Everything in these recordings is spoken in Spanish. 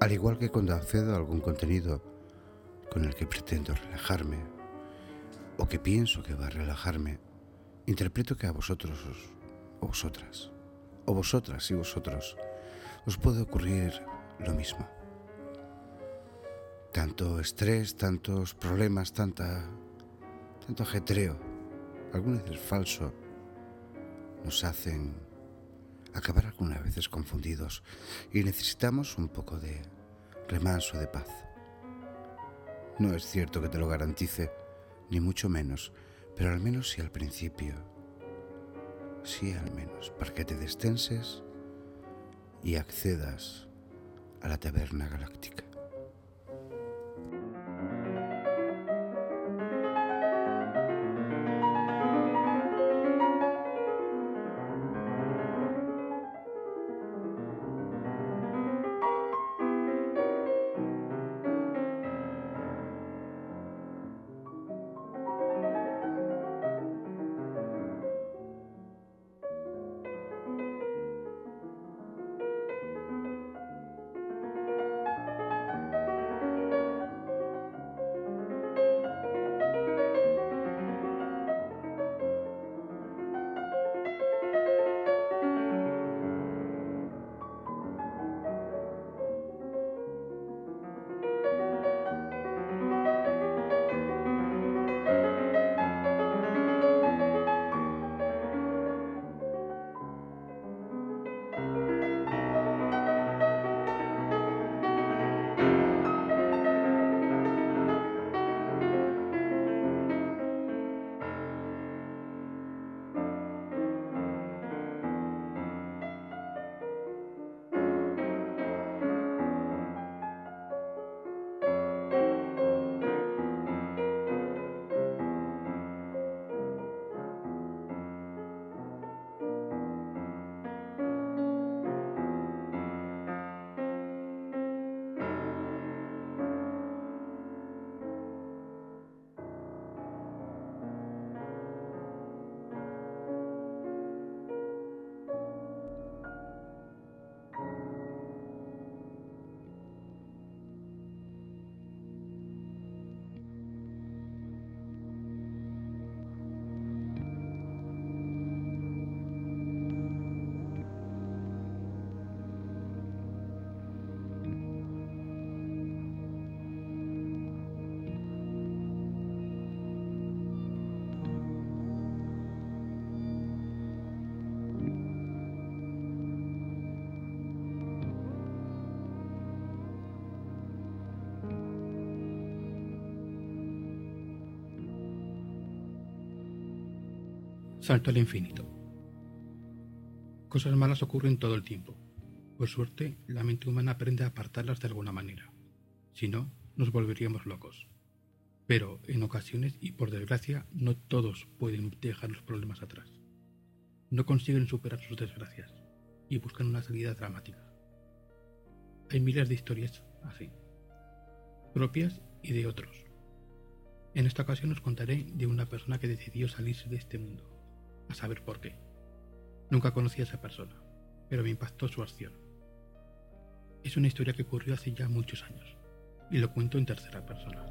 Al igual que cuando accedo a algún contenido con el que pretendo relajarme, o que pienso que va a relajarme, interpreto que a vosotros o vosotras, o vosotras y vosotros, os puede ocurrir lo mismo. Tanto estrés, tantos problemas, tanto ajetreo, algunas veces falso, nos hacen acabar algunas veces confundidos y necesitamos un poco de remanso, de paz. No es cierto que te lo garantice, ni mucho menos, pero al menos sí al principio. Sí, al menos, para que te destenses y accedas a la taberna galáctica. Salto al infinito. Cosas malas ocurren todo el tiempo. Por suerte, la mente humana aprende a apartarlas de alguna manera. Si no, nos volveríamos locos. Pero, en ocasiones, y por desgracia, no todos pueden dejar los problemas atrás. No consiguen superar sus desgracias y buscan una salida dramática. Hay miles de historias así, propias y de otros. En esta ocasión os contaré de una persona que decidió salirse de este mundo, a saber por qué. Nunca conocí a esa persona, pero me impactó su acción. Es una historia que ocurrió hace ya muchos años, y lo cuento en tercera persona.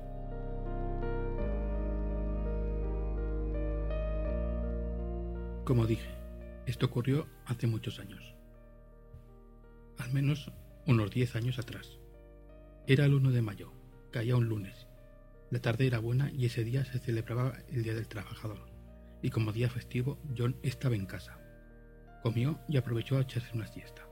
Como dije, esto ocurrió hace muchos años. Al menos unos 10 años atrás. Era el 1 de mayo, caía un lunes. La tarde era buena y ese día se celebraba el Día del Trabajador. Y como día festivo, John estaba en casa. Comió y aprovechó a echarse una siesta.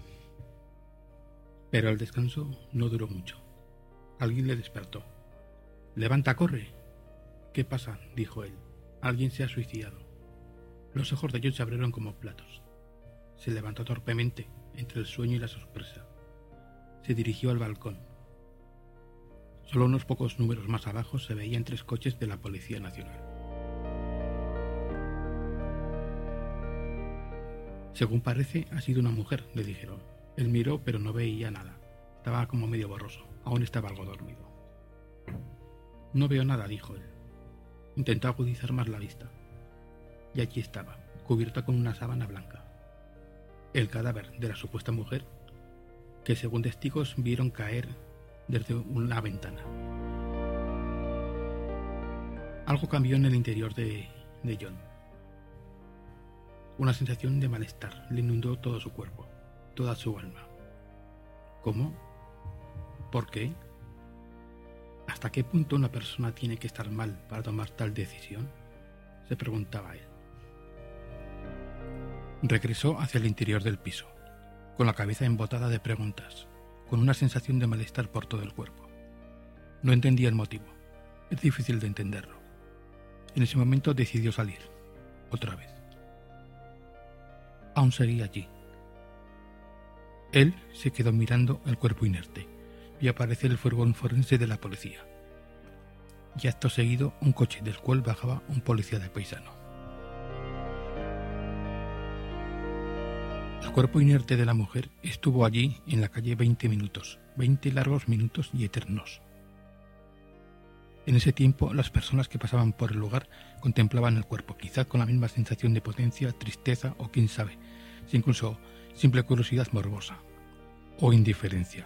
Pero el descanso no duró mucho. Alguien le despertó. «¡Levanta, corre!». «¿Qué pasa?», dijo él. «Alguien se ha suicidado». Los ojos de John se abrieron como platos. Se levantó torpemente, entre el sueño y la sorpresa. Se dirigió al balcón. Solo unos pocos números más abajo se veían 3 coches de la Policía Nacional. «Según parece, ha sido una mujer», le dijeron. Él miró, pero no veía nada. Estaba como medio borroso. Aún estaba algo dormido. «No veo nada», dijo él. Intentó agudizar más la vista. Y allí estaba, cubierta con una sábana blanca. El cadáver de la supuesta mujer que según testigos vieron caer desde una ventana. Algo cambió en el interior de John. Una sensación de malestar le inundó todo su cuerpo, toda su alma. ¿Cómo? ¿Por qué? ¿Hasta qué punto una persona tiene que estar mal para tomar tal decisión?, se preguntaba él. Regresó hacia el interior del piso, con la cabeza embotada de preguntas, con una sensación de malestar por todo el cuerpo. No entendía el motivo. Es difícil de entenderlo. En ese momento decidió salir, otra vez. Aún seguía allí. Él se quedó mirando el cuerpo inerte y apareció el furgón forense de la policía. Y acto seguido un coche del cual bajaba un policía de paisano. El cuerpo inerte de la mujer estuvo allí en la calle 20 minutos, 20 largos minutos y eternos. En ese tiempo las personas que pasaban por el lugar contemplaban el cuerpo, quizá con la misma sensación de potencia, tristeza o quién sabe, si incluso simple curiosidad morbosa o indiferencia.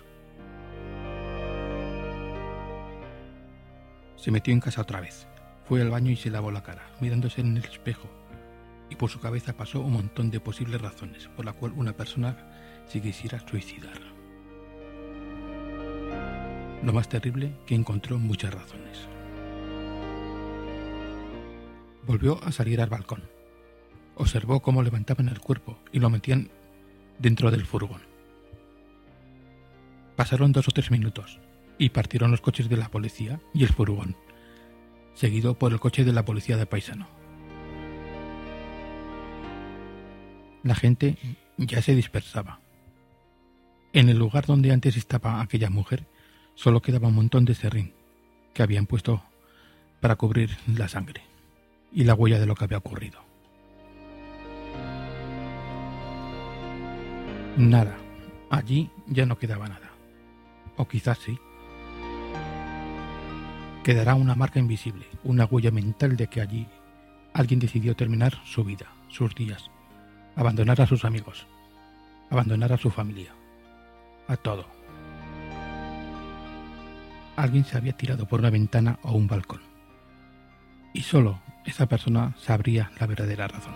Se metió en casa otra vez, fue al baño y se lavó la cara, mirándose en el espejo, y por su cabeza pasó un montón de posibles razones por la cual una persona se quisiera suicidar. Lo más terrible, que encontró muchas razones. Volvió a salir al balcón. Observó cómo levantaban el cuerpo y lo metían dentro del furgón. Pasaron 2 o 3 minutos y partieron los coches de la policía y el furgón, seguido por el coche de la policía de paisano. La gente ya se dispersaba. En el lugar donde antes estaba aquella mujer, solo quedaba un montón de serrín que habían puesto para cubrir la sangre y la huella de lo que había ocurrido. Nada, allí ya no quedaba nada. O quizás sí. Quedará una marca invisible, una huella mental de que allí alguien decidió terminar su vida, sus días, abandonar a sus amigos, abandonar a su familia, a todo. Alguien se había tirado por una ventana o un balcón. Y solo esa persona sabría la verdadera razón.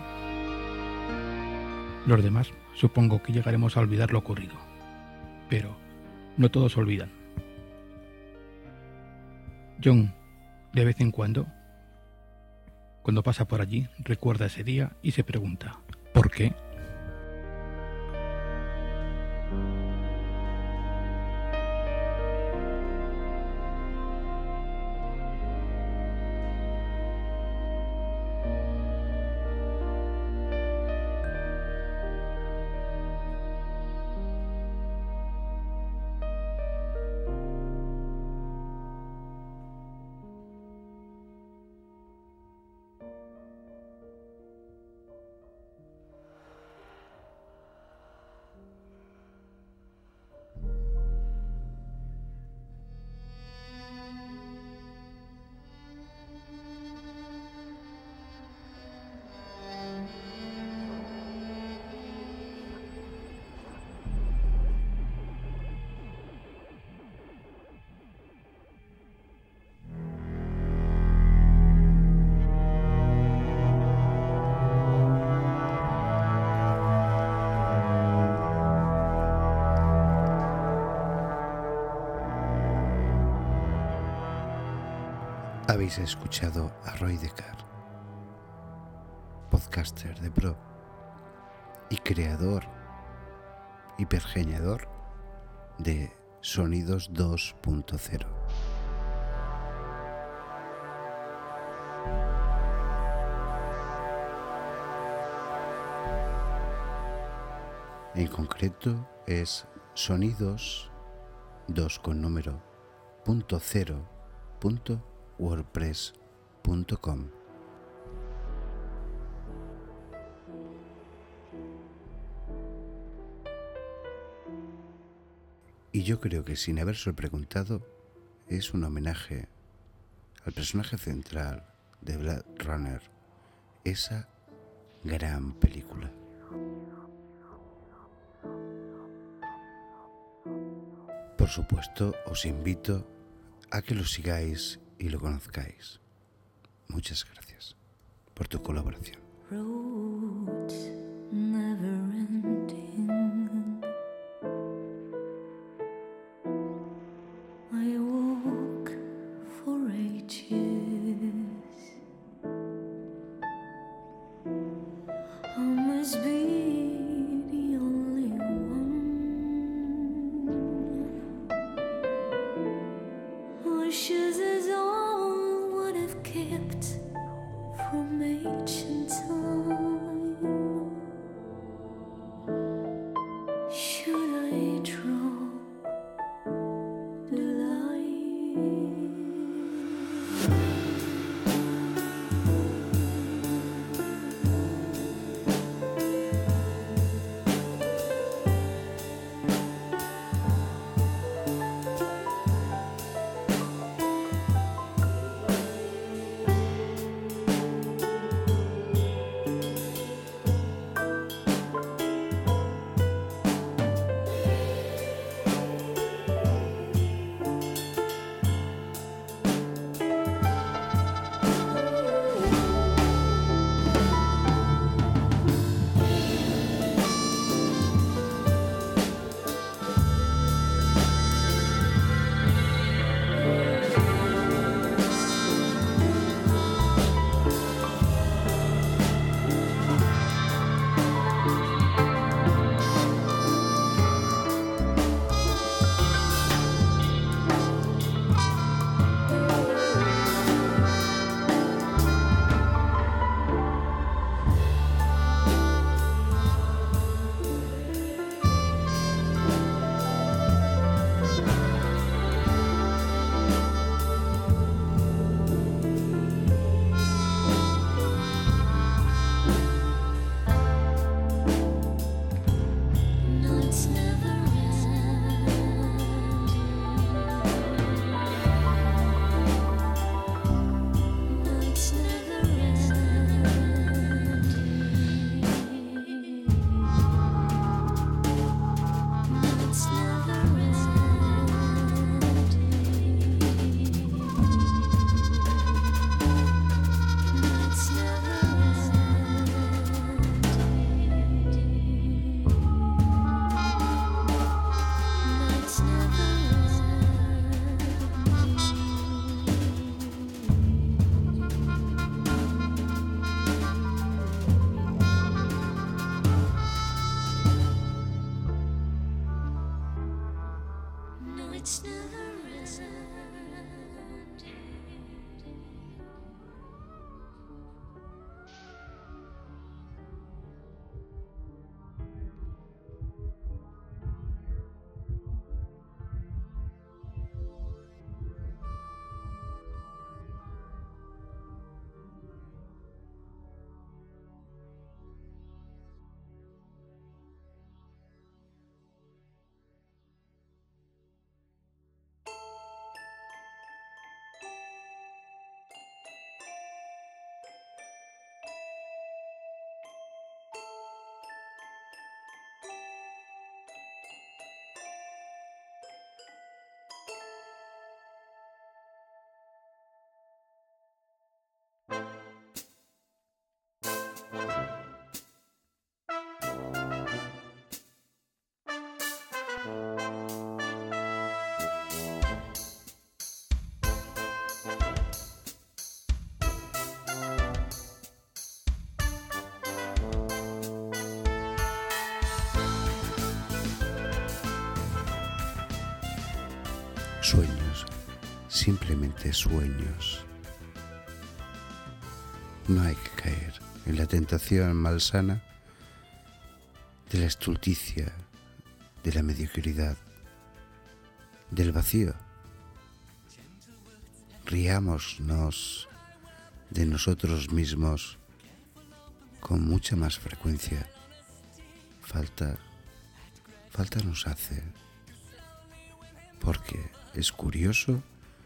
Los demás supongo que llegaremos a olvidar lo ocurrido. Pero no todos olvidan. John, de vez en cuando pasa por allí, recuerda ese día y se pregunta, ¿por qué? Habéis escuchado a Roy Decker, podcaster de pro y creador y pergeñador de Sonidos 2.0. En concreto es Sonidos 2 con número .0.wordpress.com. Y yo creo que sin habérselo preguntado es un homenaje al personaje central de Blade Runner, esa gran película. por supuesto os invito a que lo sigáis y lo conozcáis. Muchas gracias por tu colaboración. Roads never ending. I walk for ages. I must be the only one. Wishes is all what I've kept from ancient time. Should I drop the line? Sueños, simplemente sueños. No hay que caer en la tentación malsana de la estulticia, de la mediocridad, del vacío. Riámonos de nosotros mismos con mucha más frecuencia. Falta nos hace, porque es curioso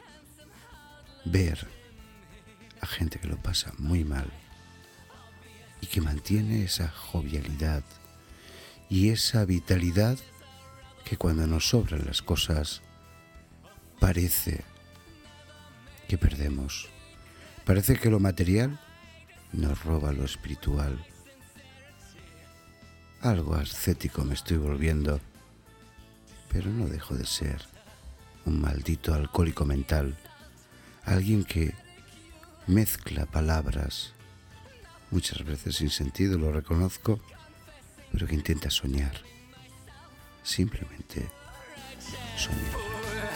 ver a gente que lo pasa muy mal y que mantiene esa jovialidad y esa vitalidad que cuando nos sobran las cosas parece que perdemos. Parece que lo material nos roba lo espiritual. Algo ascético me estoy volviendo, pero no dejo de ser un maldito alcohólico mental, alguien que mezcla palabras, muchas veces sin sentido, lo reconozco, pero que intenta soñar, simplemente soñar.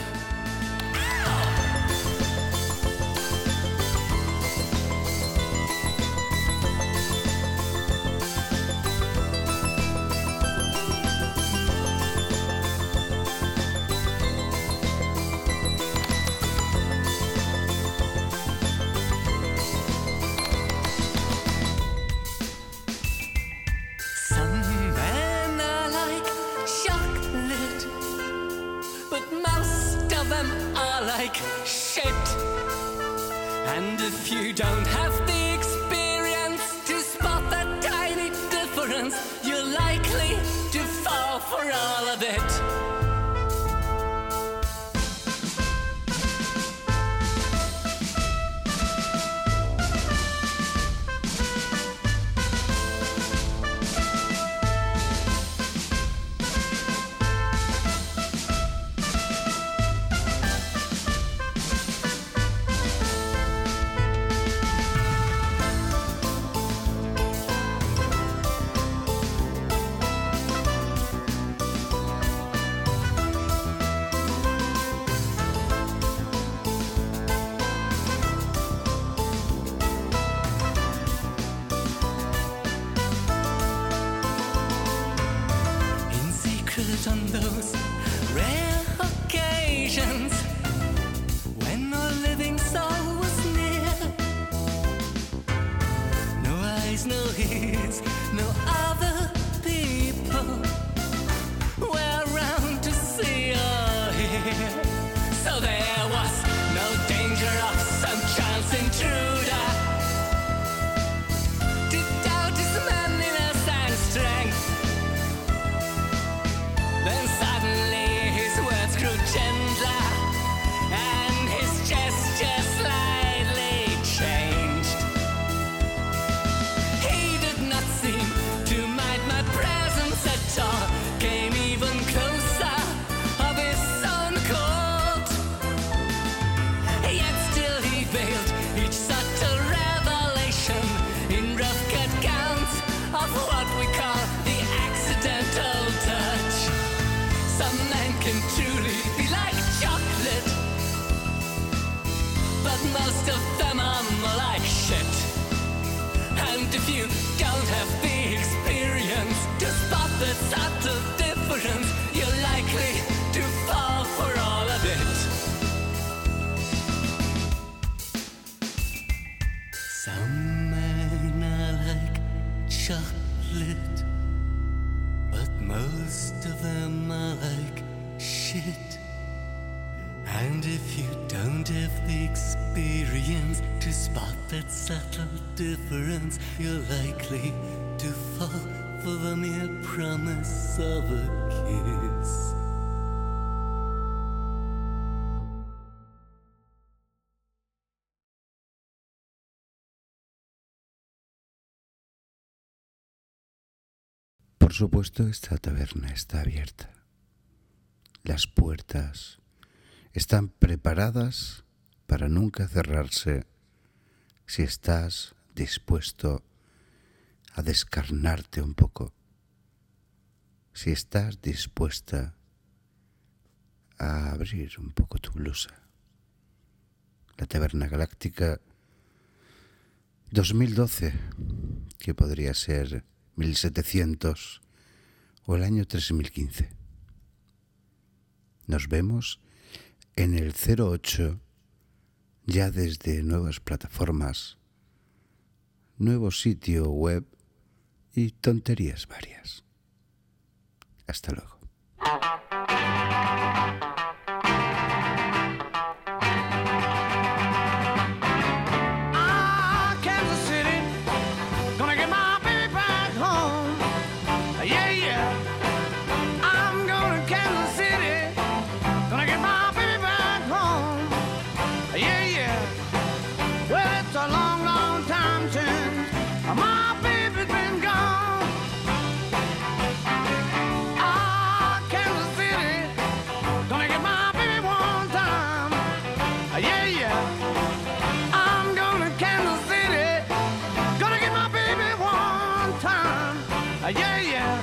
And if you don't have the experience to spot that tiny difference, you're likely to fall for all of it. On those rare occasions when no living soul was near, no eyes, no ears, no other people were around to see or hear. So there was no danger of some chance intruder to doubt his manliness and strength. Then suddenly his words grew gentler and his gesture slightly changed. He did not seem to mind my presence at all, came even closer of his own accord. Yet still he veiled each subtle revelation in rough cut counts of what we call the accidental touch. Some men can truly be like chocolate, but most of them are more like shit. And if you don't have the experience to spot the subtle difference, you're likely to fall for all of it. Some men are like chocolate, but most of them are like shit. And if you don't have the experience to spot that subtle difference, you're likely to fall for the mere promise of a kiss. Por supuesto, esta taberna está abierta. Las puertas están preparadas para nunca cerrarse si estás dispuesto a descarnarte un poco, si estás dispuesta a abrir un poco tu blusa. La Taberna Galáctica 2012, que podría ser 1700 o el año 3015. Nos vemos en el 08, ya desde nuevas plataformas, nuevo sitio web y tonterías varias. Hasta luego. I'm going to Kansas City, gonna get my baby back home. Yeah, yeah.